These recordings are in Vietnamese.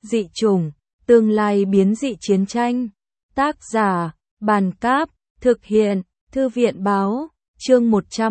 Dị chủng, tương lai biến dị chiến tranh. Tác giả, Bàn Cáp, thực hiện, Thư viện Báo, chương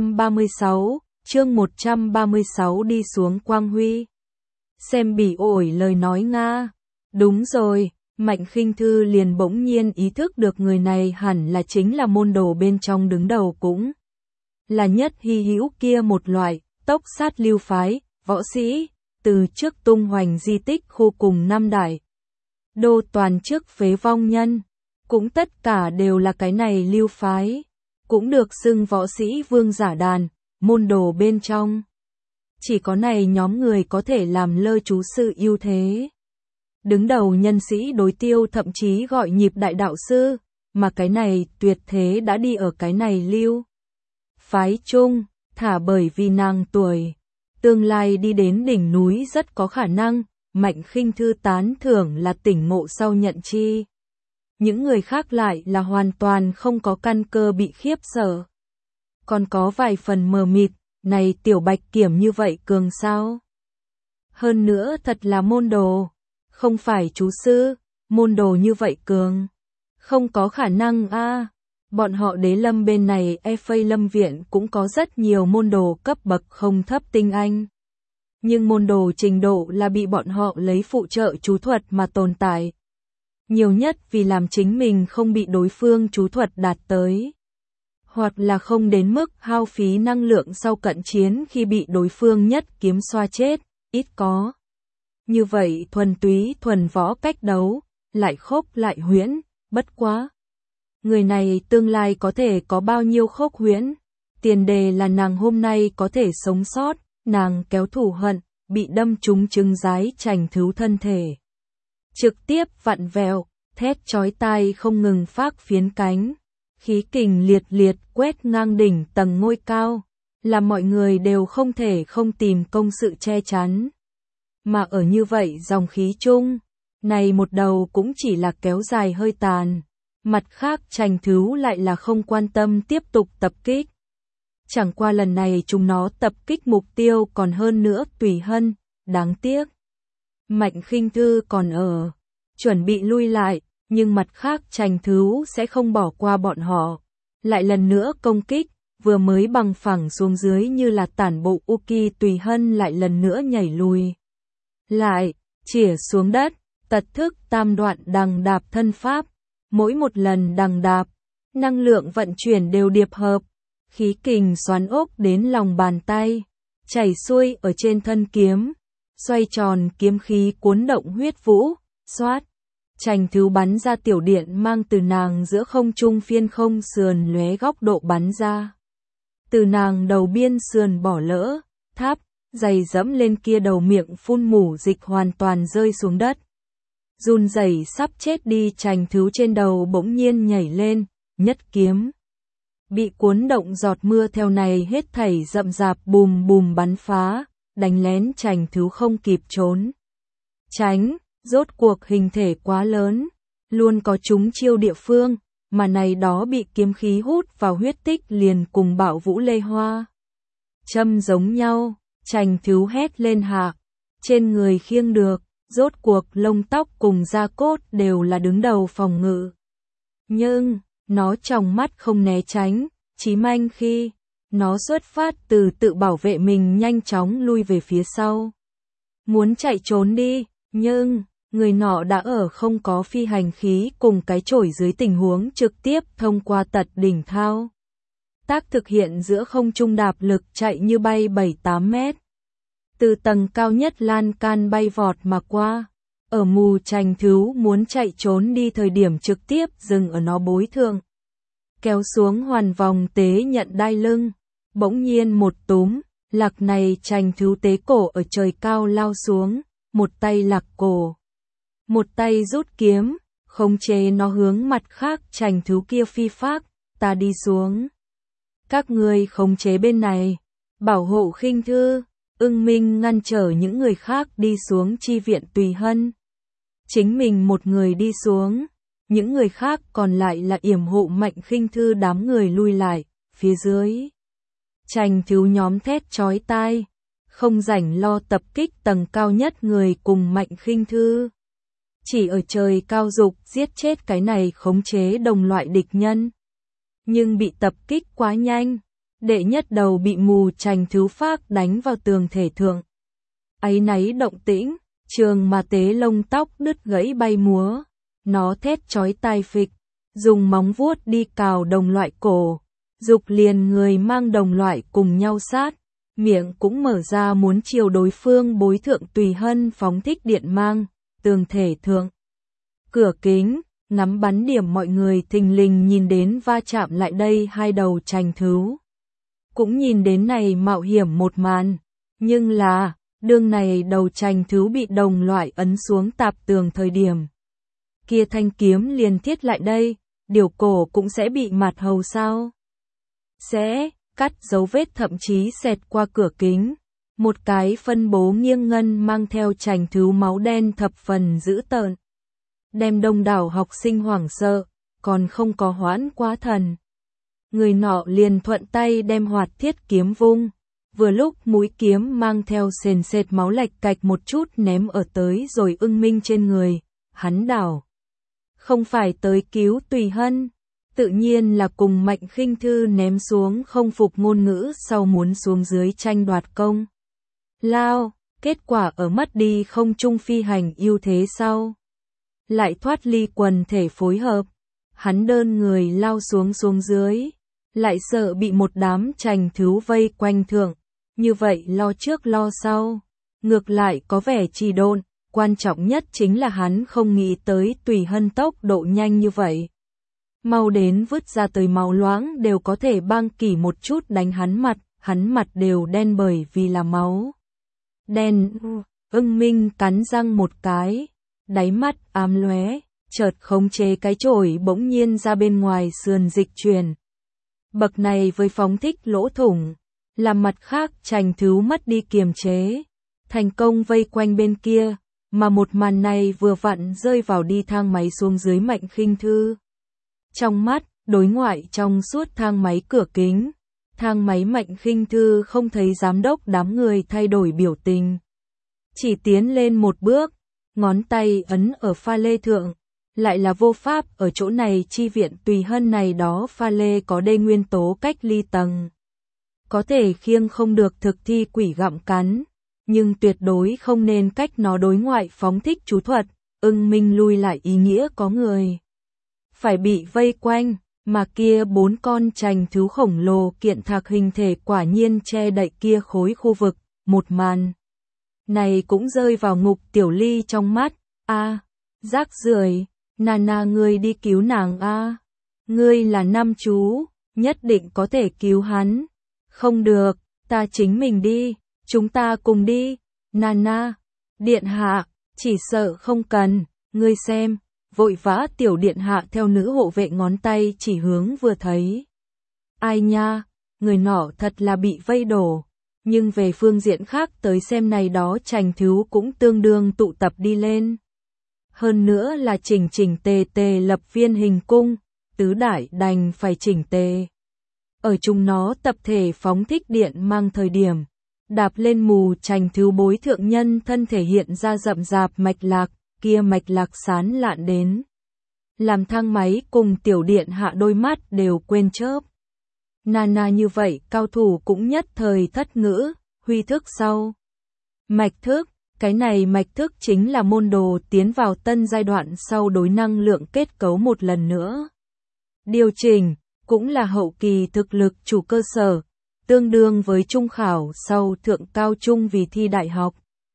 136, đi xuống Quang Huy. Xem bị ổi lời nói Nga. Đúng rồi, Mạnh Khinh Thư liền bỗng nhiên ý thức được người này hẳn là chính là môn đồ bên trong đứng đầu cũng là nhất hy hữu kia một loại, tốc sát lưu phái, võ sĩ, từ trước tung hoành di tích khu cùng năm đại đô toàn trước phế vong nhân, cũng tất cả đều là cái này lưu phái, cũng được xưng võ sĩ vương giả đàn, môn đồ bên trong. Chỉ có này nhóm người có thể làm lơ chú sự ưu thế. Đứng đầu nhân sĩ đối tiêu thậm chí gọi nhịp đại đạo sư, mà cái này tuyệt thế đã đi ở cái này lưu phái chung, thả bởi vì nàng tuổi tương lai đi đến đỉnh núi rất có khả năng, Mạnh Khinh Thư tán thưởng là tỉnh ngộ sau nhận chi. Những người khác lại là hoàn toàn không có căn cơ bị khiếp sợ. Còn có vài phần mờ mịt, này tiểu bạch kiểm như vậy cường sao? Hơn nữa thật là môn đồ, không phải chú sư, môn đồ như vậy cường. Không có khả năng a. Bọn họ Đế Lâm bên này FA Lâm Viện cũng có rất nhiều môn đồ cấp bậc không thấp tinh anh. Nhưng môn đồ trình độ là bị bọn họ lấy phụ trợ chú thuật mà tồn tại. Nhiều nhất vì làm chính mình không bị đối phương chú thuật đạt tới. Hoặc là không đến mức hao phí năng lượng sau cận chiến khi bị đối phương nhất kiếm xoa chết, ít có. Như vậy thuần túy thuần võ cách đấu, lại khốc lại huyễn, bất quá. Người này tương lai có thể có bao nhiêu khốc huyễn, tiền đề là nàng hôm nay có thể sống sót, nàng kéo thù hận, bị đâm trúng trứng giái chành thứu thân thể. Trực tiếp vặn vẹo, thét chói tai không ngừng phác phiến cánh, khí kình liệt liệt quét ngang đỉnh tầng ngôi cao, làm mọi người đều không thể không tìm công sự che chắn. Mà ở như vậy dòng khí chung, này một đầu cũng chỉ là kéo dài hơi tàn, mặt khác chành thứu lại là không quan tâm tiếp tục tập kích. Chẳng qua lần này chúng nó tập kích mục tiêu còn hơn nữa Tùy Hân, đáng tiếc. Mạnh Khinh Thư còn ở, chuẩn bị lui lại, nhưng mặt khác chành thứu sẽ không bỏ qua bọn họ. Lại lần nữa công kích, vừa mới bằng phẳng xuống dưới như là tản bộ Uki Tùy Hân lại lần nữa nhảy lùi. Lại, chỉa xuống đất, tật thức tam đoạn đằng đạp thân pháp, mỗi một lần đằng đạp, năng lượng vận chuyển đều điệp hợp. Khí kình xoắn ốc đến lòng bàn tay, chảy xuôi ở trên thân kiếm, xoay tròn kiếm khí cuốn động huyết vũ, xoát. Chành thứu bắn ra tiểu điện mang từ nàng giữa không trung phiên không sườn lóe góc độ bắn ra. Từ nàng đầu biên sườn bỏ lỡ, tháp, giày dẫm lên kia đầu miệng phun mủ dịch hoàn toàn rơi xuống đất. Run rẩy sắp chết đi chành thứu trên đầu bỗng nhiên nhảy lên, nhất kiếm. Bị cuốn động giọt mưa theo này hết thảy rậm rạp bùm bùm bắn phá, đánh lén chành thứu không kịp trốn. Tránh, rốt cuộc hình thể quá lớn, luôn có trúng chiêu địa phương, mà này đó bị kiếm khí hút vào huyết tích liền cùng Bạo Vũ Lê Hoa. Châm giống nhau, chành thứu hét lên hạ, trên người khiêng được, rốt cuộc lông tóc cùng da cốt đều là đứng đầu phòng ngự. Nhưng, nó trong mắt không né tránh, chí manh khi nó xuất phát từ tự bảo vệ mình nhanh chóng lui về phía sau. Muốn chạy trốn đi, nhưng người nọ đã ở không có phi hành khí cùng cái chổi dưới tình huống trực tiếp thông qua tật đỉnh thao. Tác thực hiện giữa không trung đạp lực chạy như bay 7-8 mét. Từ tầng cao nhất lan can bay vọt mà qua. Ở mù chành thứu muốn chạy trốn đi thời điểm trực tiếp dừng ở nó bối thượng. Kéo xuống hoàn vòng tế nhận đai lưng. Bỗng nhiên một túm, lạc này chành thứu tế cổ ở trời cao lao xuống, một tay lạc cổ. Một tay rút kiếm, khống chế nó hướng mặt khác chành thứu kia phi phác, ta đi xuống. Các người khống chế bên này, bảo hộ Khinh Thư. Ưng Minh ngăn trở những người khác đi xuống chi viện Tùy Hân. Chính mình một người đi xuống, những người khác còn lại là yểm hộ Mạnh Khinh Thư đám người lui lại, phía dưới. Chành thứu nhóm thét chói tai, không rảnh lo tập kích tầng cao nhất người cùng Mạnh Khinh Thư. chỉ ở trời cao dục giết chết cái này khống chế đồng loại địch nhân. Nhưng bị tập kích quá nhanh, đệ nhất đầu bị mù trành thứ phác đánh vào tường thể thượng. Áy náy động tĩnh, trường mà tế lông tóc đứt gãy bay múa, nó thét chói tai phịch, dùng móng vuốt đi cào đồng loại cổ, dục liền người mang đồng loại cùng nhau sát, miệng cũng mở ra muốn chiều đối phương bối thượng tùy hân phóng thích điện mang, tường thể thượng. Cửa kính, ngắm bắn điểm mọi người thình lình nhìn đến va chạm lại đây hai đầu trành thứu. Cũng nhìn đến này mạo hiểm một màn, nhưng là, đương này đầu trành thứu bị đồng loại ấn xuống tạp tường thời điểm. Kia thanh kiếm liền thiết lại đây, điều cổ cũng sẽ bị mạt hầu sao? Sẽ, cắt dấu vết thậm chí xẹt qua cửa kính. Một cái phân bố nghiêng ngân mang theo trành thứu máu đen thập phần dữ tợn. Đem đông đảo học sinh hoảng sợ, còn không có hoãn quá thần. Người nọ liền thuận tay đem hoạt thiết kiếm vung. Vừa lúc mũi kiếm mang theo sền sệt máu lạch cạch một chút ném ở tới rồi Ưng Minh trên người, hắn đảo. Không phải tới cứu Tùy Hân, tự nhiên là cùng Mạnh Khinh Thư ném xuống không phục ngôn ngữ sau muốn xuống dưới tranh đoạt công. Lao, kết quả ở mất đi không trung phi hành ưu thế sau. Lại thoát ly quần thể phối hợp, hắn đơn người lao xuống dưới, lại sợ bị một đám trành thứu vây quanh thượng, như vậy lo trước lo sau, ngược lại có vẻ trì độn, quan trọng nhất chính là hắn không nghĩ tới Tùy Hân tốc độ nhanh như vậy. Mau đến vứt ra tới máu loãng đều có thể băng kỷ một chút đánh hắn mặt đều đen bởi vì là máu. Đen, Ưng Minh cắn răng một cái, đáy mắt ám lóe, chợt khống chế cái chổi bỗng nhiên ra bên ngoài sườn dịch chuyển. Bậc này với phóng thích lỗ thủng, làm mặt khác trành thứu mất đi kiềm chế, thành công vây quanh bên kia, mà một màn này vừa vặn rơi vào đi thang máy xuống dưới Mạnh Khinh Thư. Trong mắt, đối ngoại trong suốt thang máy cửa kính, thang máy Mạnh Khinh Thư không thấy giám đốc đám người thay đổi biểu tình. Chỉ tiến lên một bước, ngón tay ấn ở pha lê thượng, lại là vô pháp ở chỗ này chi viện Tùy Hân này đó pha lê có đê nguyên tố cách ly tầng. Có thể khiêng không được thực thi quỷ gặm cắn, nhưng tuyệt đối không nên cách nó đối ngoại phóng thích chú thuật, Ưng Minh lui lại ý nghĩa có người. Phải bị vây quanh, mà kia 4 con trành thứu khổng lồ kiện thạc hình thể quả nhiên che đậy kia khối khu vực, một màn. Này cũng rơi vào Ngục Tiểu Ly trong mắt, rác rưởi, Nana ngươi đi cứu nàng ngươi là nam chú, nhất định có thể cứu hắn. Không được, ta chính mình đi, chúng ta cùng đi, Nana, điện hạ, chỉ sợ không cần, ngươi xem, vội vã tiểu điện hạ theo nữ hộ vệ ngón tay chỉ hướng vừa thấy. Ai nha, người nọ thật là bị vây đổ, nhưng về phương diện khác tới xem này đó trành thứu cũng tương đương tụ tập đi lên. Hơn nữa là chỉnh tề lập viên hình cung, tứ đại đành phải chỉnh tề. Ở chúng nó tập thể phóng thích điện mang thời điểm, đạp lên mù trành thứu bối thượng nhân thân thể hiện ra rậm rạp mạch lạc, kia mạch lạc sán lạn đến. Làm thang máy cùng tiểu điện hạ đôi mắt đều quên chớp. Nana như vậy cao thủ cũng nhất thời thất ngữ, huy thức sau. Mạch thức, cái này mạch thức chính là môn đồ tiến vào tân giai đoạn sau đối năng lượng kết cấu một lần nữa. Điều chỉnh, cũng là hậu kỳ thực lực chủ cơ sở, tương đương với trung khảo sau thượng cao trung vì thi đại học.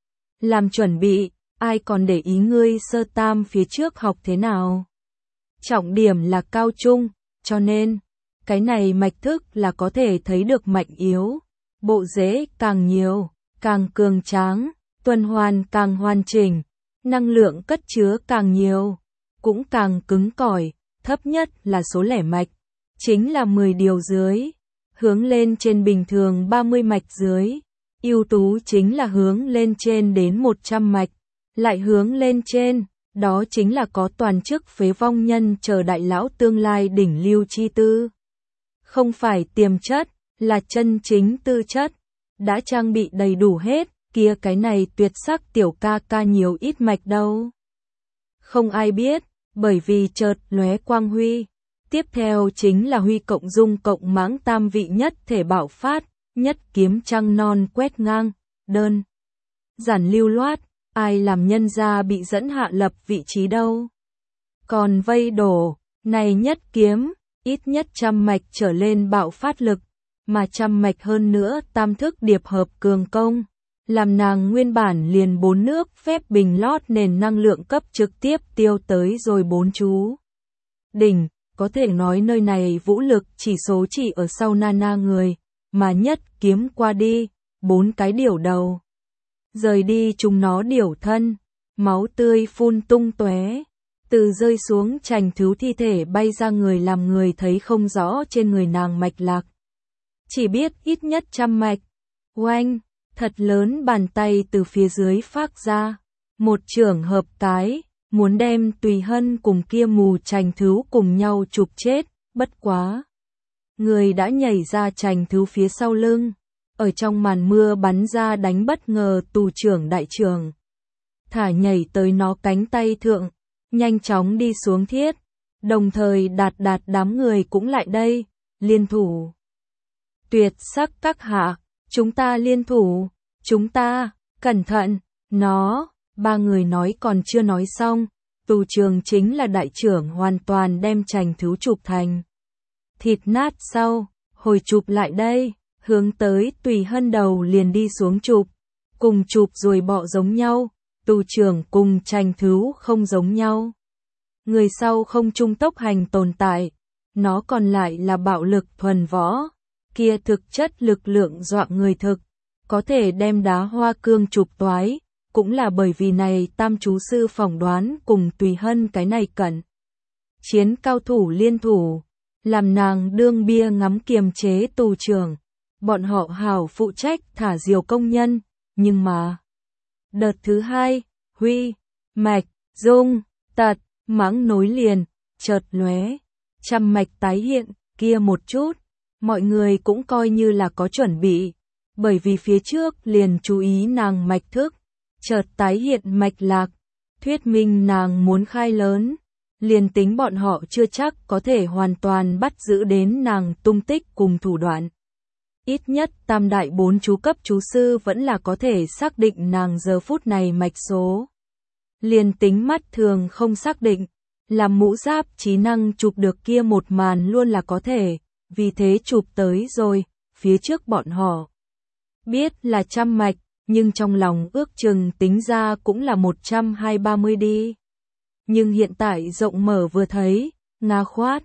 Làm chuẩn bị, ai còn để ý ngươi sơ tam phía trước học thế nào. Trọng điểm là cao trung, cho nên, cái này mạch thức là có thể thấy được mạnh yếu, bộ rễ càng nhiều, càng cường tráng, tuần hoàn càng hoàn chỉnh, năng lượng cất chứa càng nhiều, cũng càng cứng cỏi, thấp nhất là số lẻ mạch, chính là 10 điều dưới, hướng lên trên bình thường 30 mạch dưới, ưu tú chính là hướng lên trên đến 100 mạch, lại hướng lên trên, đó chính là có toàn chức phế vong nhân chờ đại lão tương lai đỉnh lưu chi tư. Không phải tiềm chất, là chân chính tư chất, đã trang bị đầy đủ hết, kia cái này tuyệt sắc tiểu ca ca nhiều ít mạch đâu. Không ai biết, bởi vì chợt lóe quang huy. Tiếp theo chính là huy cộng dung cộng mãng tam vị nhất thể bạo phát, nhất kiếm trăng non quét ngang, đơn giản lưu loát, ai làm nhân gia bị dẫn hạ lập vị trí đâu. Còn vây đổ, này nhất kiếm, ít nhất 100 mạch trở lên bạo phát lực, mà 100 mạch hơn nữa tam thức điệp hợp cường công, làm nàng nguyên bản liền 4 nước phép bình lót nền năng lượng cấp trực tiếp tiêu tới rồi 4 chú. Đỉnh, có thể nói nơi này vũ lực chỉ số chỉ ở sau Nana người, mà nhất kiếm qua đi, 4 cái điểu đầu. Rời đi chúng nó điểu thân, máu tươi phun tung tóe, từ rơi xuống trành thứ thi thể bay ra người làm người thấy không rõ trên người nàng mạch lạc. Chỉ biết ít nhất 100 mạch. Oanh, thật lớn bàn tay từ phía dưới phát ra, một chưởng hợp cái, muốn đem Tùy Hân cùng kia mù trành thứ cùng nhau chụp chết, bất quá. Người đã nhảy ra trành thứ phía sau lưng, ở trong màn mưa bắn ra đánh bất ngờ tù trưởng đại trưởng. Thả nhảy tới nó cánh tay thượng, nhanh chóng đi xuống thiết, đồng thời đạt đám người cũng lại đây, liên thủ. Tuyệt sắc các hạ, chúng ta liên thủ, chúng ta, cẩn thận, nó, ba người nói còn chưa nói xong, tù trường chính là đại trưởng hoàn toàn đem trành thứ chụp thành thịt nát sau, hồi chụp lại đây, hướng tới Tùy Hân đầu liền đi xuống chụp, cùng chụp rồi bọ giống nhau, tù trưởng cùng trành thứ không giống nhau. Người sau không trung tốc hành tồn tại, nó còn lại là bạo lực thuần võ, kia thực chất lực lượng dọa người thực, có thể đem đá hoa cương chụp toái, cũng là bởi vì này tam chú sư phỏng đoán cùng Tùy Hân cái này cẩn. Chiến cao thủ liên thủ, làm nàng đương bia ngắm kiềm chế tù trưởng, bọn họ hảo phụ trách thả diều công nhân, nhưng mà đợt thứ hai, huy, mạch, dung, tật, mãng nối liền, chợt lóe, 100 mạch tái hiện, kia một chút, mọi người cũng coi như là có chuẩn bị, bởi vì phía trước liền chú ý nàng mạch thức, chợt tái hiện mạch lạc, thuyết minh nàng muốn khai lớn, liền tính bọn họ chưa chắc có thể hoàn toàn bắt giữ đến nàng tung tích cùng thủ đoạn. Ít nhất tam đại 4 chú cấp chú sư vẫn là có thể xác định nàng giờ phút này mạch số. Liền tính mắt thường không xác định, làm mũ giáp trí năng chụp được kia một màn luôn là có thể, vì thế chụp tới rồi, phía trước bọn họ. Biết là 100 mạch, nhưng trong lòng ước chừng tính ra cũng là 120-130 đi. Nhưng hiện tại rộng mở vừa thấy, Nga khoát,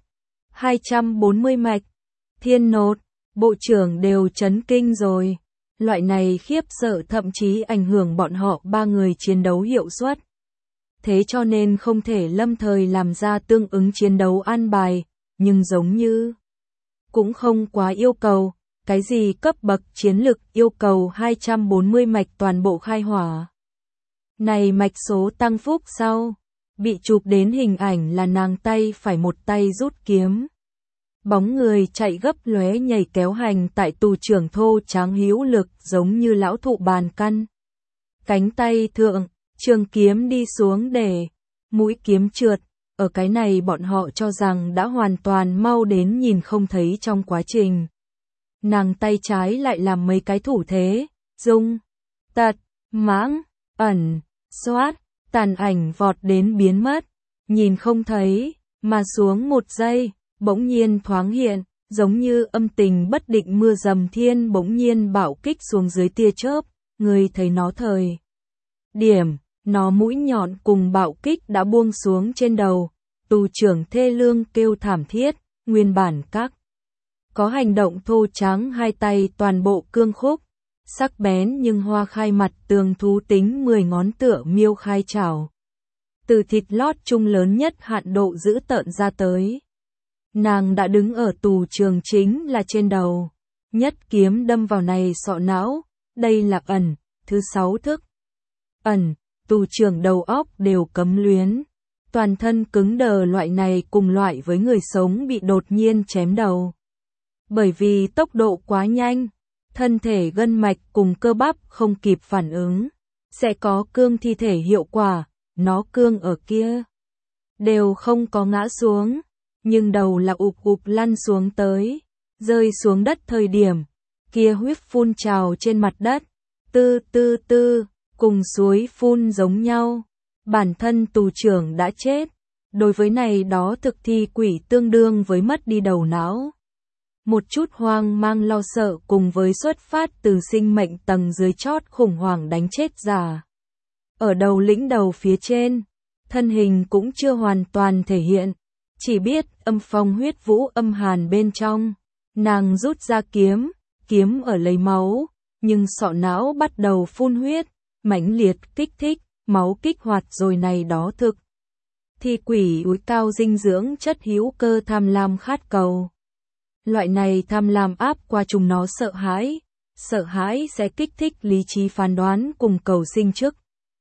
240 mạch, thiên nột, bộ trưởng đều chấn kinh rồi. Loại này khiếp sợ thậm chí ảnh hưởng bọn họ 3 người chiến đấu hiệu suất. Thế cho nên không thể lâm thời làm ra tương ứng chiến đấu an bài, nhưng giống như cũng không quá yêu cầu, cái gì cấp bậc chiến lực yêu cầu 240 mạch toàn bộ khai hỏa. Này mạch số tăng phúc sau, bị chụp đến hình ảnh là nàng tay phải một tay rút kiếm. Bóng người chạy gấp lóe nhảy kéo hành tại tù trưởng thô tráng hữu lực giống như lão thụ bàn căn. Cánh tay thượng, trường kiếm đi xuống để mũi kiếm trượt, ở cái này bọn họ cho rằng đã hoàn toàn mau đến nhìn không thấy trong quá trình. Nàng tay trái lại làm mấy cái thủ thế, dung, tật, mãng, ẩn, xoát, tàn ảnh vọt đến biến mất, nhìn không thấy, mà xuống một giây, bỗng nhiên thoáng hiện, giống như âm tình bất định mưa dầm thiên bỗng nhiên bạo kích xuống dưới tia chớp, người thấy nó thời điểm, nó mũi nhọn cùng bạo kích đã buông xuống trên đầu, tù trưởng thê lương kêu thảm thiết, nguyên bản các có hành động thô tráng hai tay toàn bộ cương khúc, sắc bén nhưng hoa khai mặt tường thú tính 10 ngón tựa miêu khai chảo. Từ thịt lót chung lớn nhất hạn độ giữ tợn ra tới. Nàng đã đứng ở tù trường chính là trên đầu, nhất kiếm đâm vào này sọ não, đây là ẩn, thứ 6 thức. Ẩn, tù trưởng đầu óc đều cấm luyến, toàn thân cứng đờ loại này cùng loại với người sống bị đột nhiên chém đầu. Bởi vì tốc độ quá nhanh, thân thể gân mạch cùng cơ bắp không kịp phản ứng, sẽ có cương thi thể hiệu quả, nó cương ở kia, đều không có ngã xuống, nhưng đầu là ụp ụp lăn xuống tới, rơi xuống đất thời điểm, kia huyết phun trào trên mặt đất, tư tư tư, cùng suối phun giống nhau, bản thân tù trưởng đã chết, đối với này đó thực thi quỷ tương đương với mất đi đầu não. Một chút hoang mang lo sợ cùng với xuất phát từ sinh mệnh tầng dưới chót khủng hoảng đánh chết giả. Ở đầu lĩnh đầu phía trên, thân hình cũng chưa hoàn toàn thể hiện, chỉ biết âm phong huyết vũ âm hàn bên trong, nàng rút ra kiếm, kiếm ở lấy máu, nhưng sọ não bắt đầu phun huyết, mãnh liệt kích thích, máu kích hoạt rồi này đó thực. Thi quỷ úi cao dinh dưỡng chất hữu cơ tham lam khát cầu. Loại này tham lam áp qua chúng nó sợ hãi sẽ kích thích lý trí phán đoán cùng cầu sinh chức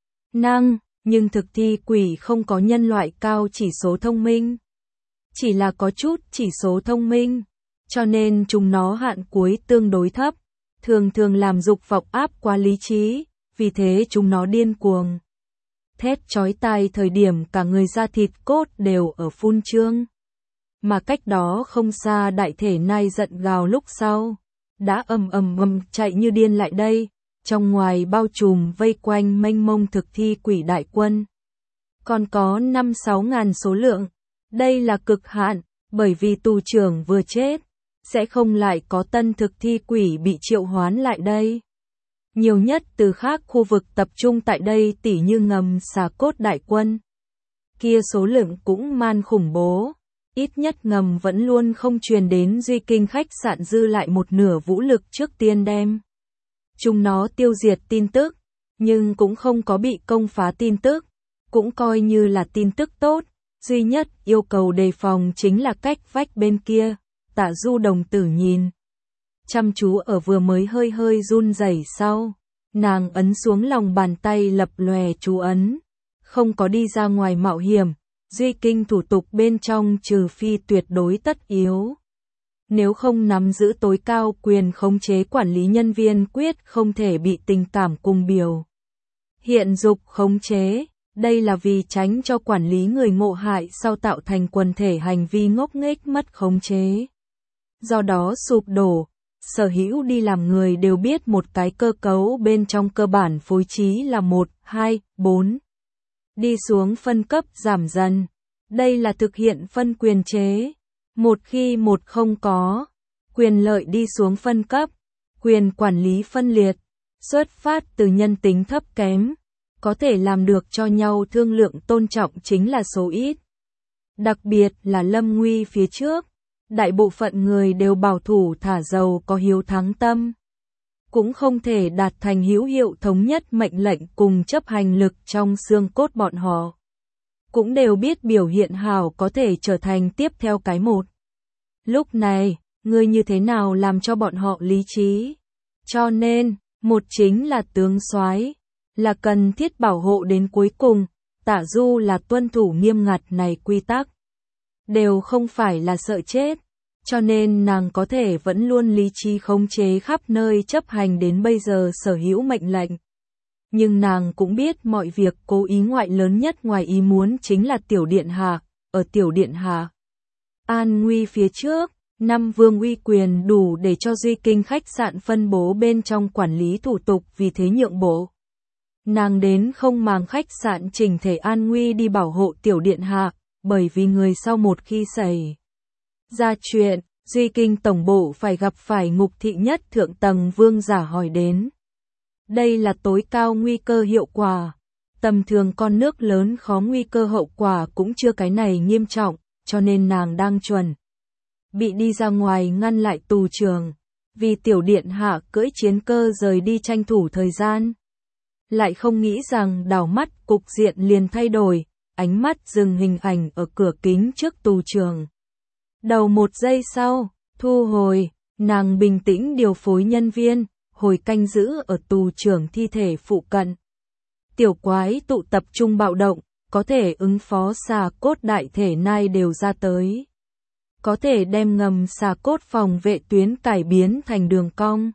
năng, nhưng thực thi quỷ không có nhân loại cao chỉ số thông minh, chỉ là có chút chỉ số thông minh, cho nên chúng nó hạn cuối tương đối thấp, thường thường làm dục vọng áp qua lý trí, vì thế chúng nó điên cuồng. Thét chói tai thời điểm cả người da thịt cốt đều ở phun trương. Mà cách đó không xa đại thể nai giận gào lúc sau, đã ầm chạy như điên lại đây, trong ngoài bao trùm vây quanh mênh mông thực thi quỷ đại quân. Còn có 5-6 ngàn số lượng, đây là cực hạn, bởi vì tù trưởng vừa chết, sẽ không lại có tân thực thi quỷ bị triệu hoán lại đây. Nhiều nhất từ khác khu vực tập trung tại đây tỉ như ngầm xà cốt đại quân. Kia số lượng cũng man khủng bố, ít nhất ngầm vẫn luôn không truyền đến Duy Kinh khách sạn dư lại một nửa vũ lực trước tiên đem. Chúng nó tiêu diệt tin tức, nhưng cũng không có bị công phá tin tức, cũng coi như là tin tức tốt, duy nhất yêu cầu đề phòng chính là cách vách bên kia, Tạ Du đồng tử nhìn. Chăm chú ở vừa mới hơi run rẩy sau, nàng ấn xuống lòng bàn tay lập lòe chú ấn, không có đi ra ngoài mạo hiểm, Duy Kinh thủ tục bên trong trừ phi tuyệt đối tất yếu. Nếu không nắm giữ tối cao quyền khống chế quản lý nhân viên quyết không thể bị tình cảm cùng biểu hiện dục khống chế, đây là vì tránh cho quản lý người ngộ hại sau tạo thành quần thể hành vi ngốc nghếch mất khống chế. Do đó sụp đổ, sở hữu đi làm người đều biết một cái cơ cấu bên trong cơ bản phối trí là 1, 2, 4. Đi xuống phân cấp giảm dần. Đây là thực hiện phân quyền chế. Một khi một không có, quyền lợi đi xuống phân cấp, quyền quản lý phân liệt, xuất phát từ nhân tính thấp kém, có thể làm được cho nhau thương lượng tôn trọng chính là số ít. Đặc biệt là lâm nguy phía trước, đại bộ phận người đều bảo thủ thả dầu có hiếu thắng tâm. Cũng không thể đạt thành hữu hiệu thống nhất mệnh lệnh cùng chấp hành lực trong xương cốt bọn họ. Cũng đều biết biểu hiện hảo có thể trở thành tiếp theo cái một. Lúc này, ngươi như thế nào làm cho bọn họ lý trí? Cho nên, một chính là tướng soái, là cần thiết bảo hộ đến cuối cùng, Tả Du là tuân thủ nghiêm ngặt này quy tắc. Đều không phải là sợ chết, cho nên nàng có thể vẫn luôn lý trí khống chế khắp nơi chấp hành đến bây giờ sở hữu mệnh lệnh. Nhưng nàng cũng biết mọi việc cố ý ngoại lớn nhất ngoài ý muốn chính là Tiểu Điện Hạ, ở Tiểu Điện Hạ. An nguy phía trước, 5 vương uy quyền đủ để cho Duy Kinh khách sạn phân bố bên trong quản lý thủ tục vì thế nhượng bộ. Nàng đến không màng khách sạn chỉnh thể an nguy đi bảo hộ Tiểu Điện Hạ, bởi vì người sau một khi xảy ra chuyện, Duy Kinh tổng bộ phải gặp phải ngục thị nhất thượng tầng vương giả hỏi đến. Đây là tối cao nguy cơ hiệu quả. Tầm thường con nước lớn khó nguy cơ hậu quả cũng chưa cái này nghiêm trọng, cho nên nàng đang chuẩn bị đi ra ngoài ngăn lại tù trưởng, vì Tiểu Điện Hạ cưỡi chiến cơ rời đi tranh thủ thời gian. Lại không nghĩ rằng đảo mắt cục diện liền thay đổi, ánh mắt dừng hình ảnh ở cửa kính trước tù trưởng. Đầu một giây sau, thu hồi, nàng bình tĩnh điều phối nhân viên, hồi canh giữ ở tù trưởng thi thể phụ cận. Tiểu quái tụ tập trung bạo động, có thể ứng phó xà cốt đại thể nai đều ra tới. Có thể đem ngầm xà cốt phòng vệ tuyến cải biến thành đường cong.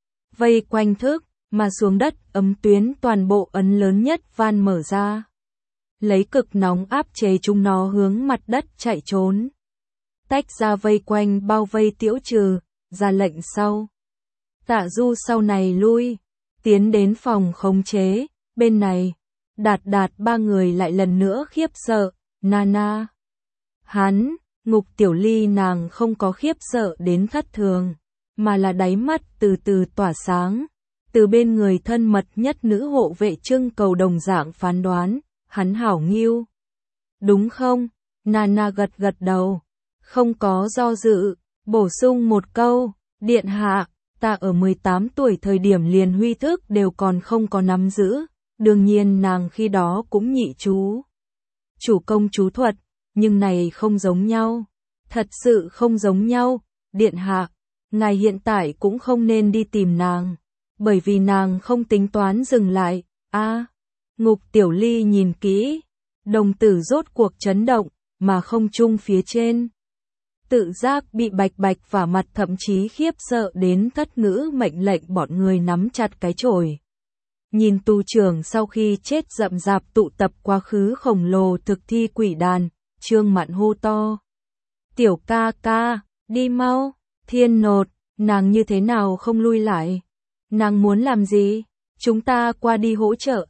Vây quanh thức, mà xuống đất ấm tuyến toàn bộ ấn lớn nhất van mở ra. lấy cực nóng áp chế chúng nó hướng mặt đất chạy trốn. Tách ra vây quanh bao vây Tiễu Trừ, ra lệnh sau. Tạ Du sau này lui, tiến đến phòng khống chế, bên này, Đạt ba người lại lần nữa khiếp sợ, Nana. Hắn, Ngục Tiểu Ly nàng không có khiếp sợ đến thất thường, mà là đáy mắt từ từ tỏa sáng. Từ bên người thân mật nhất nữ hộ vệ Trưng Cầu đồng dạng phán đoán, hắn hảo nghiêu. Đúng không? Nana gật đầu, không có do dự, bổ sung một câu, điện hạ, ta ở 18 tuổi thời điểm liền huy thức đều còn không có nắm giữ, đương nhiên nàng khi đó cũng nhị chú. Chủ công chú thuật, nhưng này không giống nhau, thật sự không giống nhau, điện hạ, ngài hiện tại cũng không nên đi tìm nàng, bởi vì nàng không tính toán dừng lại, Ngục Tiểu Ly nhìn kỹ, đồng tử rốt cuộc chấn động, mà không chung phía trên. Tự giác bị bạch và mặt thậm chí khiếp sợ đến thất ngữ mệnh lệnh bọn người nắm chặt cái chổi. Nhìn tù trưởng sau khi chết rậm rạp tụ tập quá khứ khổng lồ thực thi quỷ đàn, Trương Mạn hô to. Tiểu ca ca, đi mau, Thiên Nột, nàng như thế nào không lui lại? Nàng muốn làm gì? Chúng ta qua đi hỗ trợ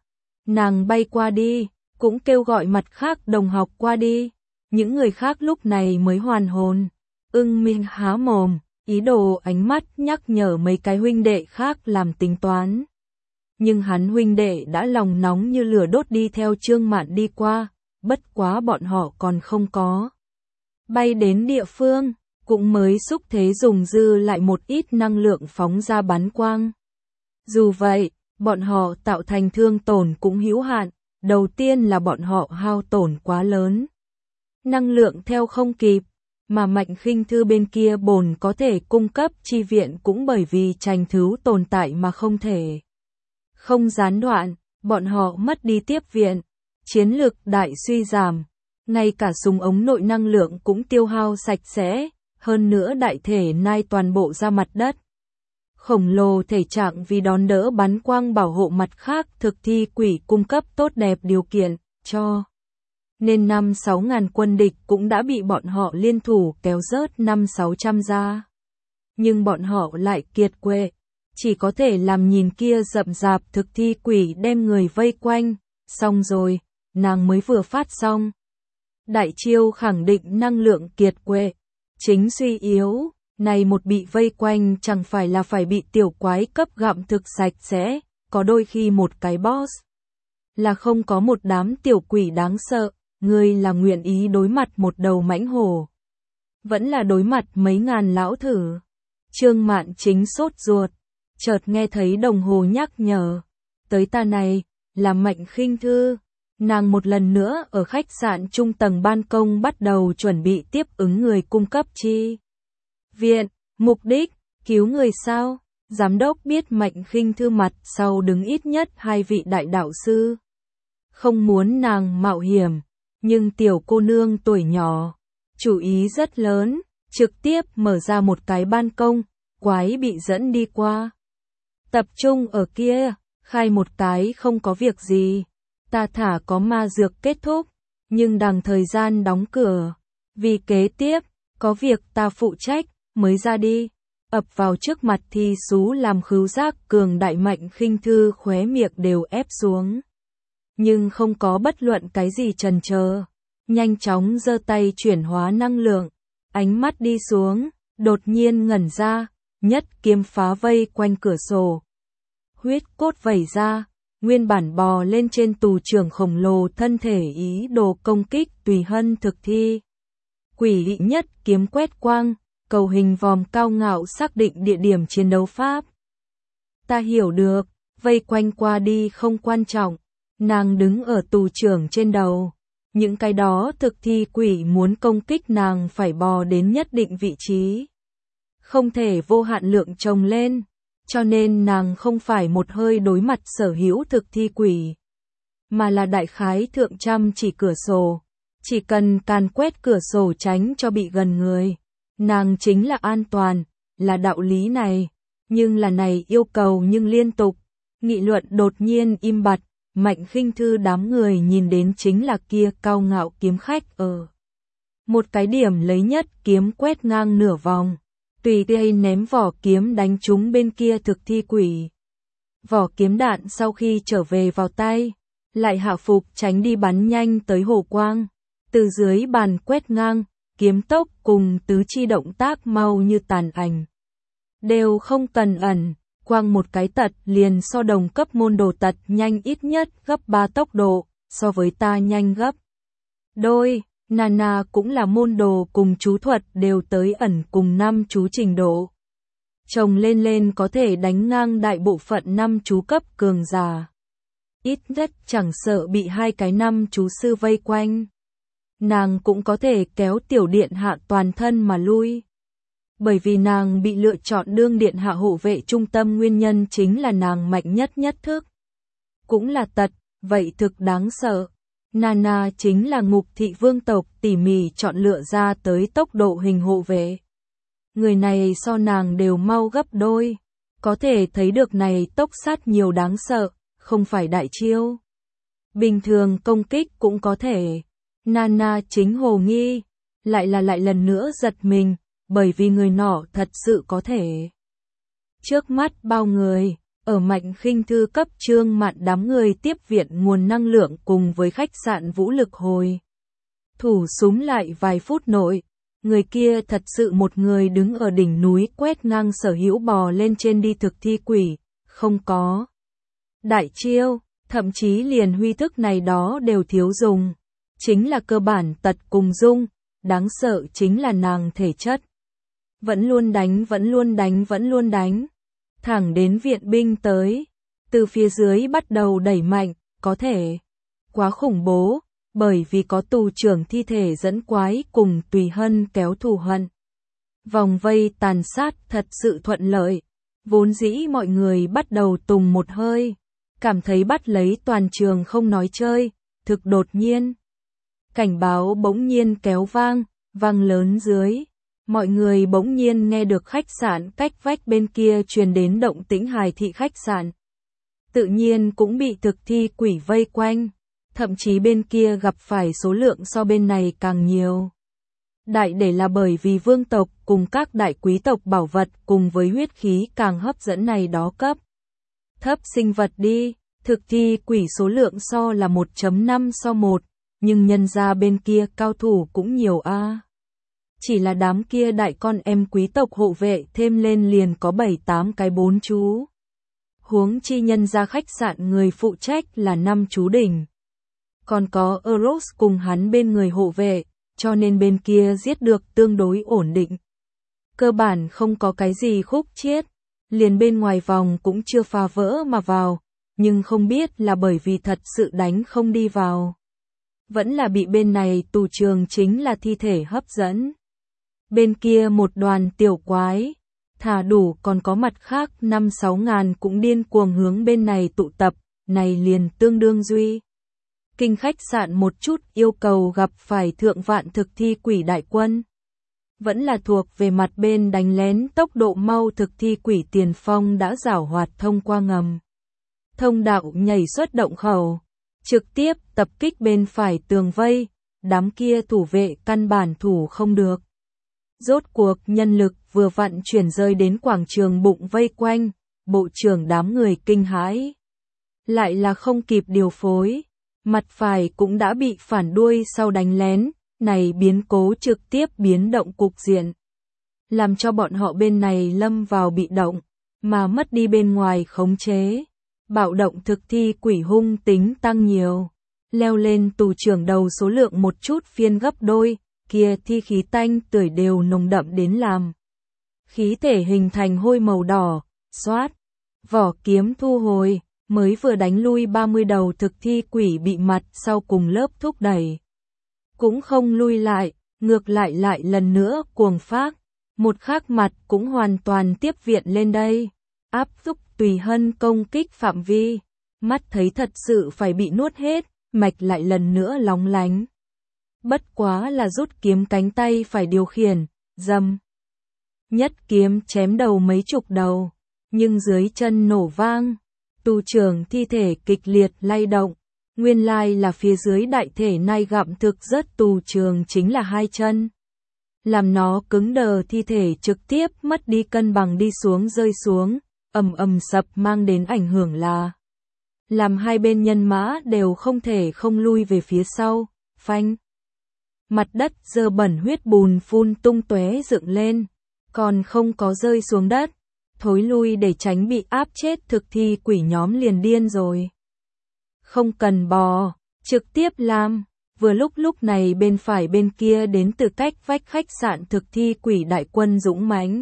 Nàng bay qua đi, cũng kêu gọi mặt khác đồng học qua đi. Những người khác lúc này mới hoàn hồn. Ưng Minh há mồm, ý đồ ánh mắt nhắc nhở mấy cái huynh đệ khác làm tính toán. Nhưng hắn huynh đệ đã lòng nóng như lửa đốt đi theo Trương Mạn đi qua, bất quá bọn họ còn không có. Bay đến địa phương, cũng mới xúc thế dùng dư lại một ít năng lượng phóng ra bắn quang. Dù vậy, bọn họ tạo thành thương tổn cũng hữu hạn, đầu tiên là bọn họ hao tổn quá lớn. Năng lượng theo không kịp, mà Mạnh Khinh Thư bên kia bồn có thể cung cấp chi viện cũng bởi vì tranh thứ tồn tại mà không thể. Không gián đoạn, bọn họ mất đi tiếp viện, chiến lực đại suy giảm, ngay cả súng ống nội năng lượng cũng tiêu hao sạch sẽ, hơn nữa đại thể nai toàn bộ ra mặt đất. Khổng lồ thể trạng vì đón đỡ bắn quang bảo hộ mặt khác thực thi quỷ cung cấp tốt đẹp điều kiện, cho nên 5-6 ngàn quân địch cũng đã bị bọn họ liên thủ kéo rớt 500-600 ra. Nhưng bọn họ lại kiệt quệ, chỉ có thể làm nhìn kia rậm rạp thực thi quỷ đem người vây quanh, xong rồi, nàng mới vừa phát xong. Đại chiêu khẳng định năng lượng kiệt quệ, chính suy yếu, này một bị vây quanh chẳng phải là phải bị tiểu quái cấp gặm thực sạch sẽ, có đôi khi một cái boss là không có một đám tiểu quỷ đáng sợ, người là nguyện ý đối mặt một đầu mãnh hổ, vẫn là đối mặt mấy ngàn lão thử. Trương Mạn chính sốt ruột, chợt nghe thấy đồng hồ nhắc nhở, tới ta này, là Mạnh Khinh Thư. Nàng một lần nữa ở khách sạn trung tầng ban công bắt đầu chuẩn bị tiếp ứng người cung cấp chi viện, mục đích, cứu người sao? Giám đốc biết Mạnh Khinh Thư mặt sau đứng ít nhất 2 vị đại đạo sư. Không muốn nàng mạo hiểm, nhưng tiểu cô nương tuổi nhỏ, chủ ý rất lớn, trực tiếp mở ra một cái ban công, quái bị dẫn đi qua. Tập trung ở kia, khai một cái không có việc gì. Ta thả có ma dược kết thúc, nhưng đằng thời gian đóng cửa, vì kế tiếp, có việc ta phụ trách, mới ra đi. Ập vào trước mặt thì xú làm khứu giác cường đại Mạnh Khinh Thư khóe miệng đều ép xuống. Nhưng không có bất luận cái gì chần chờ, nhanh chóng giơ tay chuyển hóa năng lượng, ánh mắt đi xuống, đột nhiên ngẩn ra, nhất kiếm phá vây quanh cửa sổ. Huyết cốt vẩy ra. Nguyên bản bò lên trên tù trưởng khổng lồ thân thể ý đồ công kích tùy hân thực thi. Quỷ dị nhất kiếm quét quang, cầu hình vòm cao ngạo xác định địa điểm chiến đấu pháp. Ta hiểu được, vây quanh qua đi không quan trọng, nàng đứng ở tù trưởng trên đầu. Những cái đó thực thi quỷ muốn công kích nàng phải bò đến nhất định vị trí. Không thể vô hạn lượng chồng lên. Cho nên nàng không phải một hơi đối mặt sở hữu thực thi quỷ, mà là đại khái thượng trăm chỉ cửa sổ. Chỉ cần càn quét cửa sổ tránh cho bị gần người, nàng chính là an toàn, là đạo lý này. Nhưng là này yêu cầu nhưng liên tục, nghị luận đột nhiên im bặt, Mạnh Khinh Thư đám người nhìn đến chính là kia cao ngạo kiếm khách ở. Một cái điểm lấy nhất kiếm quét ngang nửa vòng, tùy tay ném vỏ kiếm đánh trúng bên kia thực thi quỷ. Vỏ kiếm đạn sau khi trở về vào tay, lại hạ phục tránh đi bắn nhanh tới hồ quang, từ dưới bàn quét ngang, kiếm tốc cùng tứ chi động tác mau như tàn ảnh. Đều không cần ẩn, quang một cái tật liền so đồng cấp môn đồ tật nhanh ít nhất gấp 3 tốc độ, so với ta nhanh gấp đôi. Nana cũng là môn đồ cùng chú thuật đều tới ẩn cùng 5 chú trình độ. Chồng lên có thể đánh ngang đại bộ phận 5 chú cấp cường giả. Ít nhất chẳng sợ bị 2 cái 5 chú sư vây quanh. Nàng cũng có thể kéo tiểu điện hạ toàn thân mà lui. Bởi vì nàng bị lựa chọn đương điện hạ hộ vệ trung tâm nguyên nhân chính là nàng mạnh nhất thức. Cũng là tật, vậy thực đáng sợ. Nana chính là Ngục Thị vương tộc tỉ mỉ chọn lựa ra tới tốc độ hình hộ vệ. Người này so nàng đều mau gấp đôi. Có thể thấy được này tốc sát nhiều đáng sợ, không phải đại chiêu. Bình thường công kích cũng có thể. Nana chính hồ nghi, lại lần nữa giật mình, bởi vì người nọ thật sự có thể. Trước mắt bao người, ở Mạnh Khinh Thư cấp Trương Mạn đám người tiếp viện nguồn năng lượng cùng với khách sạn vũ lực hồi. Thủ súng lại vài phút nội, người kia thật sự một người đứng ở đỉnh núi quét ngang sở hữu bò lên trên đi thực thi quỷ, không có. Đại chiêu, thậm chí liền huy thức này đó đều thiếu dùng. Chính là cơ bản tật cùng dung, đáng sợ chính là nàng thể chất. Vẫn luôn đánh. Thẳng đến viện binh tới, từ phía dưới bắt đầu đẩy mạnh, có thể. Quá khủng bố, bởi vì có tù trưởng thi thể dẫn quái cùng Tùy Hân kéo thù hận. Vòng vây tàn sát thật sự thuận lợi, vốn dĩ mọi người bắt đầu tùng một hơi, cảm thấy bắt lấy toàn trường không nói chơi, thực đột nhiên. Cảnh báo bỗng nhiên kéo vang lớn dưới. Mọi người bỗng nhiên nghe được khách sạn cách vách bên kia truyền đến động tĩnh Hài Thị khách sạn. Tự nhiên cũng bị thực thi quỷ vây quanh, thậm chí bên kia gặp phải số lượng so bên này càng nhiều. Đại để là bởi vì vương tộc cùng các đại quý tộc bảo vật cùng với huyết khí càng hấp dẫn này đó cấp. Thấp sinh vật đi, thực thi quỷ số lượng so là 1.5 so 1, nhưng nhân ra bên kia cao thủ cũng nhiều a. Chỉ là đám kia đại con em quý tộc hộ vệ thêm lên liền có 7-8 cái 4 chú. Huống chi nhân ra khách sạn người phụ trách là 5 chú đỉnh. Còn có Eros cùng hắn bên người hộ vệ, cho nên bên kia giết được tương đối ổn định. Cơ bản không có cái gì khúc chiết, liền bên ngoài vòng cũng chưa phá vỡ mà vào, nhưng không biết là bởi vì thật sự đánh không đi vào. Vẫn là bị bên này tù trường chính là thi thể hấp dẫn. Bên kia một đoàn tiểu quái, thả đủ còn có mặt khác 5-6 ngàn cũng điên cuồng hướng bên này tụ tập, này liền tương đương duy. Kinh khách sạn một chút yêu cầu gặp phải thượng vạn thực thi quỷ đại quân. Vẫn là thuộc về mặt bên đánh lén tốc độ mau thực thi quỷ tiền phong đã giảo hoạt thông qua ngầm. Thông đạo nhảy xuất động khẩu, trực tiếp tập kích bên phải tường vây, đám kia thủ vệ căn bản thủ không được. Rốt cuộc nhân lực vừa vặn chuyển rơi đến quảng trường bụng vây quanh, bộ trưởng đám người kinh hãi. Lại là không kịp điều phối, mặt phải cũng đã bị phản đuôi sau đánh lén, này biến cố trực tiếp biến động cục diện. Làm cho bọn họ bên này lâm vào bị động, mà mất đi bên ngoài khống chế. Bạo động thực thi quỷ hung tính tăng nhiều, leo lên tù trưởng đầu số lượng một chút phiên gấp đôi. Kia thi khí tanh tưởi đều nồng đậm đến làm. Khí thể hình thành hôi màu đỏ, xoát, vỏ kiếm thu hồi, mới vừa đánh lui 30 đầu thực thi quỷ bị mặt sau cùng lớp thúc đẩy. Cũng không lui lại, ngược lại lần nữa cuồng phát, một khác mặt cũng hoàn toàn tiếp viện lên đây. Áp thúc Tùy Hân công kích phạm vi, mắt thấy thật sự phải bị nuốt hết, mạch lại lần nữa lóng lánh. Bất quá là rút kiếm cánh tay phải điều khiển, dầm. Nhất kiếm chém đầu mấy chục đầu, nhưng dưới chân nổ vang, tù trưởng thi thể kịch liệt lay động. Nguyên lai là phía dưới đại thể nai gặm thực rất tù trưởng chính là hai chân. Làm nó cứng đờ thi thể trực tiếp mất đi cân bằng đi xuống rơi xuống, ầm ầm sập mang đến ảnh hưởng là làm hai bên nhân mã đều không thể không lui về phía sau, phanh. Mặt đất dơ bẩn huyết bùn phun tung tóe dựng lên, còn không có rơi xuống đất, thối lui để tránh bị áp chết thực thi quỷ nhóm liền điên rồi. Không cần bò, trực tiếp làm. Vừa lúc này bên phải bên kia đến từ cách vách khách sạn thực thi quỷ đại quân dũng mãnh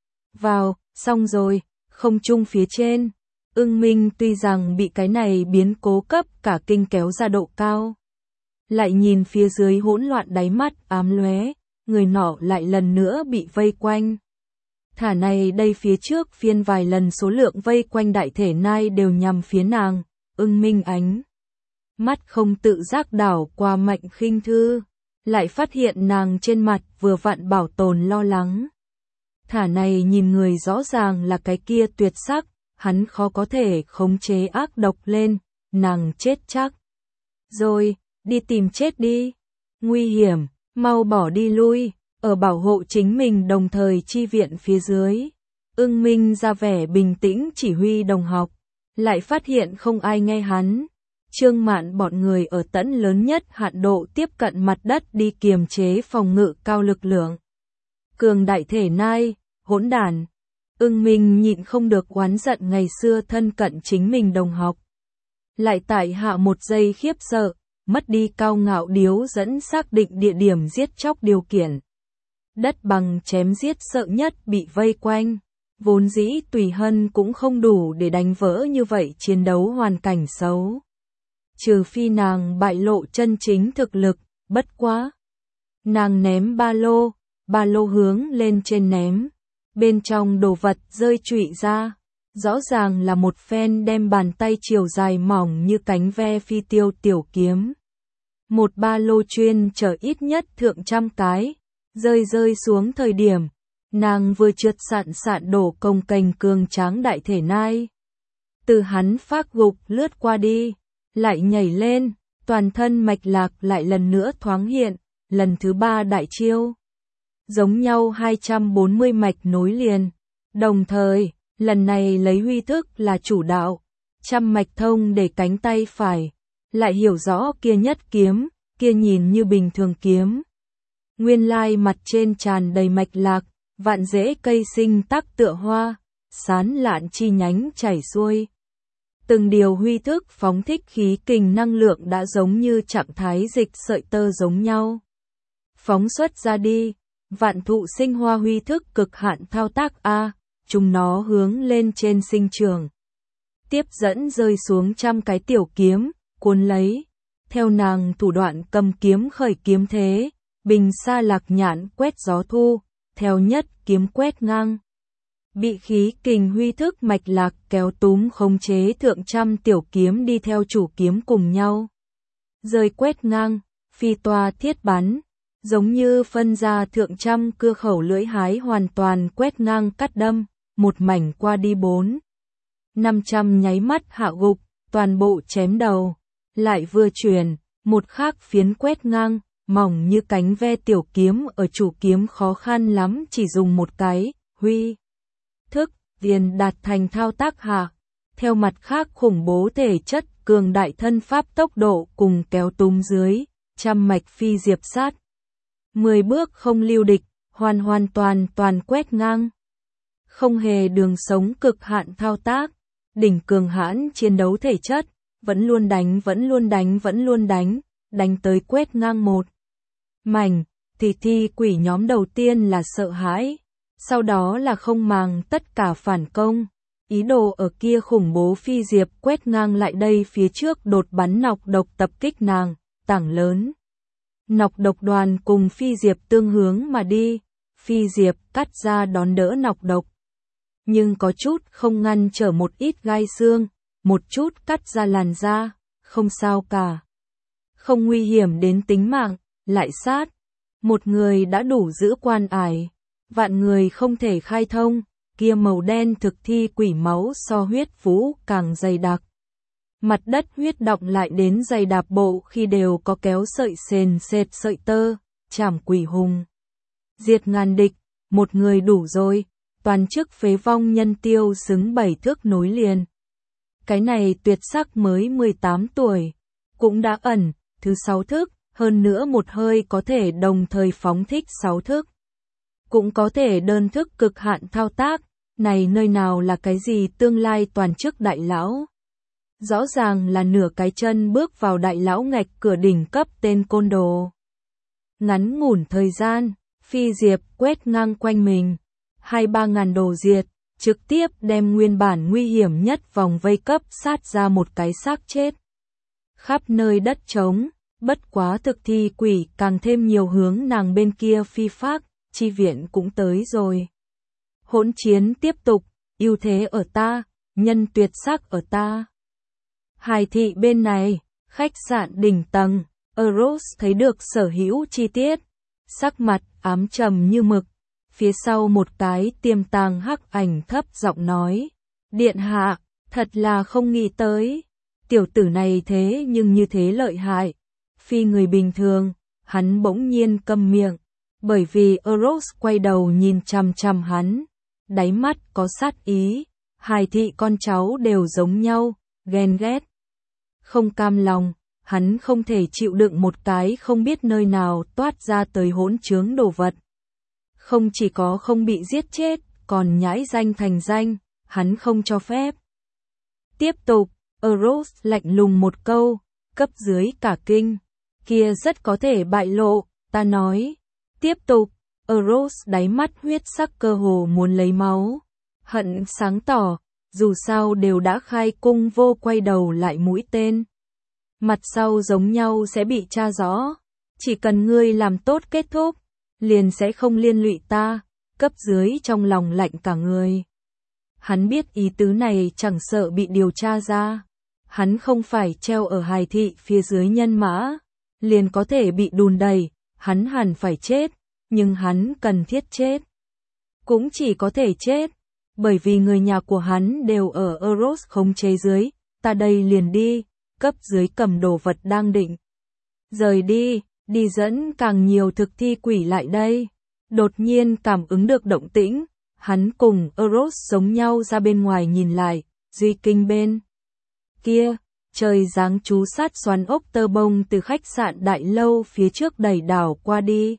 vào, xong rồi, không trung phía trên. Ưng Minh tuy rằng bị cái này biến cố cấp cả kinh kéo ra độ cao, lại nhìn phía dưới hỗn loạn đáy mắt ám lóe, người nọ lại lần nữa bị vây quanh. Thả này đây phía trước phiên vài lần số lượng vây quanh đại thể nai đều nhằm phía nàng, Ưng Minh ánh mắt không tự giác đảo qua Mạnh Khinh Thư, lại phát hiện nàng trên mặt vừa vặn bảo tồn lo lắng. Thả này nhìn người rõ ràng là cái kia tuyệt sắc, hắn khó có thể khống chế ác độc lên, nàng chết chắc. Rồi, đi tìm chết đi. Nguy hiểm, mau bỏ đi lui, ở bảo hộ chính mình đồng thời chi viện phía dưới. Ưng Minh ra vẻ bình tĩnh chỉ huy đồng học, lại phát hiện không ai nghe hắn. Trương Mạn bọn người ở tẫn lớn nhất hạn độ tiếp cận mặt đất đi kiềm chế phòng ngự cao lực lượng. Cường đại thể nai, hỗn đản. Ưng Minh nhịn không được oán giận ngày xưa thân cận chính mình đồng học. Lại tại hạ một giây khiếp sợ, mất đi cao ngạo điếu dẫn xác định địa điểm giết chóc điều kiện. Đất bằng chém giết sợ nhất bị vây quanh. Vốn dĩ Tùy Hân cũng không đủ để đánh vỡ như vậy chiến đấu hoàn cảnh xấu. Trừ phi nàng bại lộ chân chính thực lực, bất quá. Nàng ném ba lô hướng lên trên ném. Bên trong đồ vật rơi trụy ra. Rõ ràng là một phen đem bàn tay chiều dài mỏng như cánh ve phi tiêu tiểu kiếm. Một ba lô chuyên chở ít nhất thượng trăm cái. Rơi xuống thời điểm. Nàng vừa trượt sạn đổ công cành cường tráng đại thể nai. Từ hắn phác gục lướt qua đi. Lại nhảy lên, toàn thân mạch lạc lại lần nữa thoáng hiện, lần thứ ba đại chiêu. Giống nhau 240 mạch nối liền, đồng thời, lần này lấy huy thức là chủ đạo, trăm mạch thông để cánh tay phải, lại hiểu rõ kia nhất kiếm, kia nhìn như bình thường kiếm. Nguyên lai mặt trên tràn đầy mạch lạc, vạn rễ cây sinh tắc tựa hoa, sán lạn chi nhánh chảy xuôi. Từng điều huy thức phóng thích khí kình năng lượng đã giống như trạng thái dịch sợi tơ giống nhau. Phóng xuất ra đi, vạn thụ sinh hoa huy thức cực hạn thao tác A, chúng nó hướng lên trên sinh trường. Tiếp dẫn rơi xuống trăm cái tiểu kiếm, cuốn lấy. Theo nàng thủ đoạn cầm kiếm khởi kiếm thế, bình sa lạc nhạn quét gió thu, theo nhất kiếm quét ngang. Bị khí kình huy thức mạch lạc kéo túm khống chế thượng trăm tiểu kiếm đi theo chủ kiếm cùng nhau. Rơi quét ngang, phi toa thiết bắn, giống như phân ra thượng trăm cưa khẩu lưỡi hái hoàn toàn quét ngang cắt đâm, một mảnh qua đi 400-500 nháy mắt hạ gục, toàn bộ chém đầu. Lại vừa chuyển, một khác phiến quét ngang, mỏng như cánh ve tiểu kiếm ở chủ kiếm khó khăn lắm chỉ dùng một cái, huy thức, liền đạt thành thao tác hạ. Theo mặt khác khủng bố thể chất, cường đại thân pháp tốc độ cùng kéo túm dưới, trăm mạch phi diệp sát. 10 bước không lưu địch, hoàn toàn quét ngang. Không hề đường sống cực hạn thao tác, đỉnh cường hãn chiến đấu thể chất, vẫn luôn đánh tới quét ngang một mảnh, thì thi quỷ nhóm đầu tiên là sợ hãi. Sau đó là không màng tất cả phản công, ý đồ ở kia khủng bố phi diệp quét ngang lại đây phía trước đột bắn nọc độc tập kích nàng, tảng lớn. Nọc độc đoàn cùng phi diệp tương hướng mà đi, phi diệp cắt ra đón đỡ nọc độc. Nhưng có chút không ngăn trở một ít gai xương, một chút cắt ra làn da, không sao cả. Không nguy hiểm đến tính mạng, lại sát. Một người đã đủ giữ quan ải. Vạn người không thể khai thông, kia màu đen thực thi quỷ máu so huyết vũ càng dày đặc. Mặt đất huyết đọng lại đến giày đạp bộ khi đều có kéo sợi sền sệt sợi tơ, chảm quỷ hùng. Diệt ngàn địch, một người đủ rồi, toàn chức phế vong nhân tiêu xứng 7 thước nối liền. Cái này tuyệt sắc mới 18 tuổi, cũng đã ẩn, thứ 6 thức, hơn nữa một hơi có thể đồng thời phóng thích 6 thức. Cũng có thể đơn thức cực hạn thao tác, này nơi nào là cái gì tương lai toàn chức đại lão. Rõ ràng là nửa cái chân bước vào đại lão ngạch cửa đỉnh cấp tên côn đồ. Ngắn ngủn thời gian, phi diệp quét ngang quanh mình, 2-3 ngàn đồ diệt, trực tiếp đem nguyên bản nguy hiểm nhất vòng vây cấp sát ra một cái xác chết. Khắp nơi đất trống, bất quá thực thi quỷ càng thêm nhiều hướng nàng bên kia phi phác, chi viện cũng tới rồi. Hỗn chiến tiếp tục, ưu thế ở ta, nhân tuyệt sắc ở ta. Hải thị bên này, khách sạn đỉnh tầng, Eros thấy được sở hữu chi tiết, sắc mặt ám trầm như mực. Phía sau một cái tiềm tàng hắc ảnh thấp giọng nói, điện hạ, thật là không nghĩ tới, tiểu tử này thế nhưng như thế lợi hại. Phi người bình thường, hắn bỗng nhiên câm miệng, bởi vì Eros quay đầu nhìn chằm chằm hắn, đáy mắt có sát ý, Hải thị con cháu đều giống nhau, ghen ghét. Không cam lòng, hắn không thể chịu đựng một cái không biết nơi nào toát ra tới hỗn trướng đồ vật. Không chỉ có không bị giết chết, còn nhãi danh thành danh, hắn không cho phép. Tiếp tục, Eros lạnh lùng một câu, cấp dưới cả kinh, kia rất có thể bại lộ, ta nói. Tiếp tục, Eros đáy mắt huyết sắc cơ hồ muốn lấy máu. Hận sáng tỏ, dù sao đều đã khai cung vô quay đầu lại mũi tên. Mặt sau giống nhau sẽ bị tra rõ, chỉ cần ngươi làm tốt kết thúc, liền sẽ không liên lụy ta, cấp dưới trong lòng lạnh cả người. Hắn biết ý tứ này chẳng sợ bị điều tra ra, hắn không phải treo ở Hải thị phía dưới nhân mã, liền có thể bị đùn đẩy, hắn hẳn phải chết, nhưng hắn cần thiết chết. Cũng chỉ có thể chết, bởi vì người nhà của hắn đều ở Eros khống chế dưới, ta đây liền đi, cấp dưới cầm đồ vật đang định. Rời đi, đi dẫn càng nhiều thực thi quỷ lại đây. Đột nhiên cảm ứng được động tĩnh, hắn cùng Eros giống nhau ra bên ngoài nhìn lại, Duy Kinh bên kia, trời giáng chú sát xoắn ốc tơ bông từ khách sạn đại lâu phía trước đẩy đảo qua đi.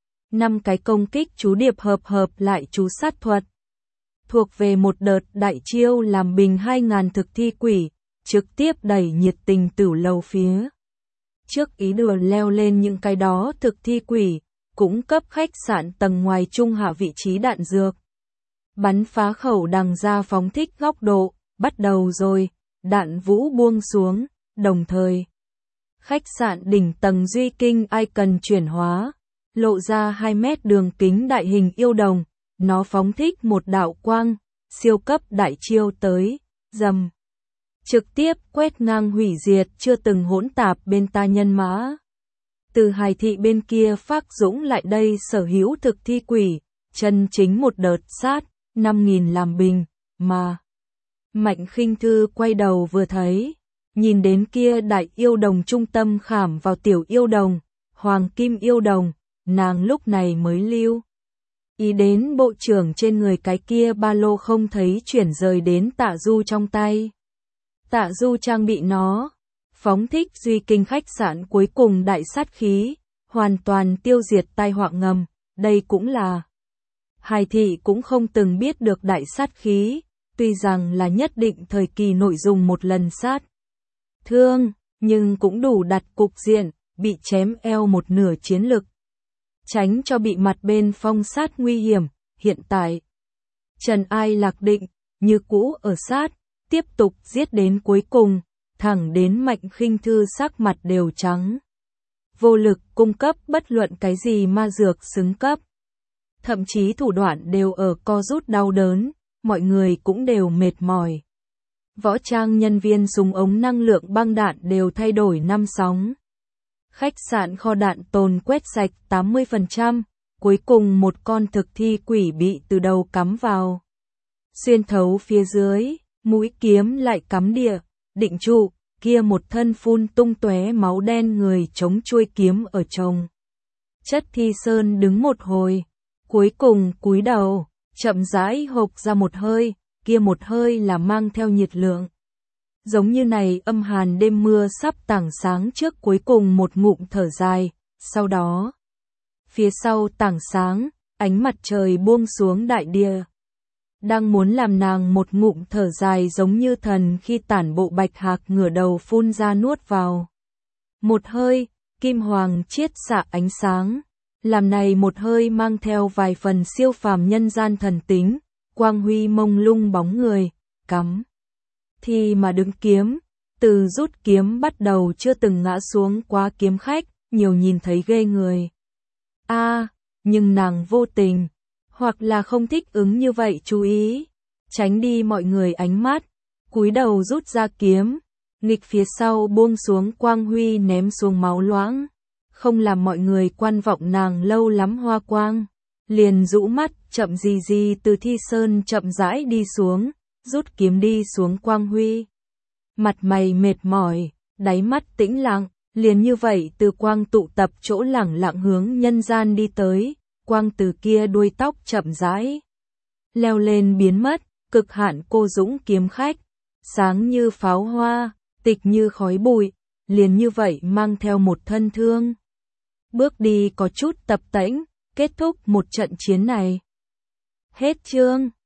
5 cái công kích chú điệp hợp lại chú sát thuật. Thuộc về một đợt đại chiêu làm bình 2.000 thực thi quỷ, trực tiếp đẩy nhiệt tình tửu lầu phía trước ý đồ leo lên những cái đó thực thi quỷ, cũng cấp khách sạn tầng ngoài trung hạ vị trí đạn dược. Bắn phá khẩu đằng ra phóng thích góc độ, bắt đầu rồi, đạn vũ buông xuống, đồng thời. Khách sạn đỉnh tầng Duy Kinh Icon chuyển hóa, lộ ra 2 mét đường kính đại hình yêu đồng, nó phóng thích một đạo quang, siêu cấp đại chiêu tới, dầm. Trực tiếp quét ngang hủy diệt chưa từng hỗn tạp bên ta nhân mã. Từ Hải thị bên kia phác dũng lại đây sở hữu thực thi quỷ, chân chính một đợt sát, 5.000 làm bình, mà. Mạnh Khinh Thư quay đầu vừa thấy, nhìn đến kia đại yêu đồng trung tâm khảm vào tiểu yêu đồng, hoàng kim yêu đồng, nàng lúc này mới lưu. Ý đến bộ trưởng trên người cái kia ba lô không thấy chuyển rời đến Tạ Du trong tay. Tạ Du trang bị nó, phóng thích Duy Kinh khách sạn cuối cùng đại sát khí, hoàn toàn tiêu diệt tai họa ngầm, đây cũng là. Hải thị cũng không từng biết được đại sát khí, tuy rằng là nhất định thời kỳ nội dung một lần sát thương, nhưng cũng đủ đặt cục diện, bị chém eo một nửa chiến lực. Tránh cho bị mặt bên phong sát nguy hiểm, hiện tại. Trần Ai Lạc định, như cũ ở sát, tiếp tục giết đến cuối cùng, thẳng đến Mạnh Khinh Thư sắc mặt đều trắng. Vô lực cung cấp bất luận cái gì ma dược xứng cấp. Thậm chí thủ đoạn đều ở co rút đau đớn, mọi người cũng đều mệt mỏi. Võ trang nhân viên súng ống năng lượng băng đạn đều thay đổi 5 sóng. Khách sạn kho đạn tồn quét sạch 80%, cuối cùng một con thực thi quỷ bị từ đầu cắm vào. xuyên thấu phía dưới, mũi kiếm lại cắm địa, định trụ, kia một thân phun tung tóe máu đen người chống chuôi kiếm ở chồng. Chất Thi Sơn đứng một hồi, cuối cùng cúi đầu, chậm rãi hộc ra một hơi, kia một hơi là mang theo nhiệt lượng. Giống như này âm hàn đêm mưa sắp tảng sáng trước cuối cùng một ngụm thở dài, sau đó, phía sau tảng sáng, ánh mặt trời buông xuống đại địa. Đang muốn làm nàng một ngụm thở dài giống như thần khi tản bộ bạch hạc ngửa đầu phun ra nuốt vào. Một hơi, kim hoàng chiết xạ ánh sáng, làm này một hơi mang theo vài phần siêu phàm nhân gian thần tính, quang huy mông lung bóng người, cắm. Thì mà đứng kiếm, từ rút kiếm bắt đầu chưa từng ngã xuống quá kiếm khách, nhiều nhìn thấy ghê người. Nhưng nàng vô tình, hoặc là không thích ứng như vậy chú ý, tránh đi mọi người ánh mắt, cúi đầu rút ra kiếm, nghịch phía sau buông xuống quang huy ném xuống máu loãng, không làm mọi người quan vọng nàng lâu lắm hoa quang, liền rũ mắt chậm gì từ Thi Sơn chậm rãi đi xuống, rút kiếm đi xuống quang huy. Mặt mày mệt mỏi, đáy mắt tĩnh lặng, liền như vậy từ quang tụ tập chỗ lẳng lặng hướng nhân gian đi tới, quang từ kia đuôi tóc chậm rãi leo lên biến mất, cực hạn cô dũng kiếm khách, sáng như pháo hoa, tịch như khói bụi, liền như vậy mang theo một thân thương. Bước đi có chút tập tễnh, kết thúc một trận chiến này. Hết chương.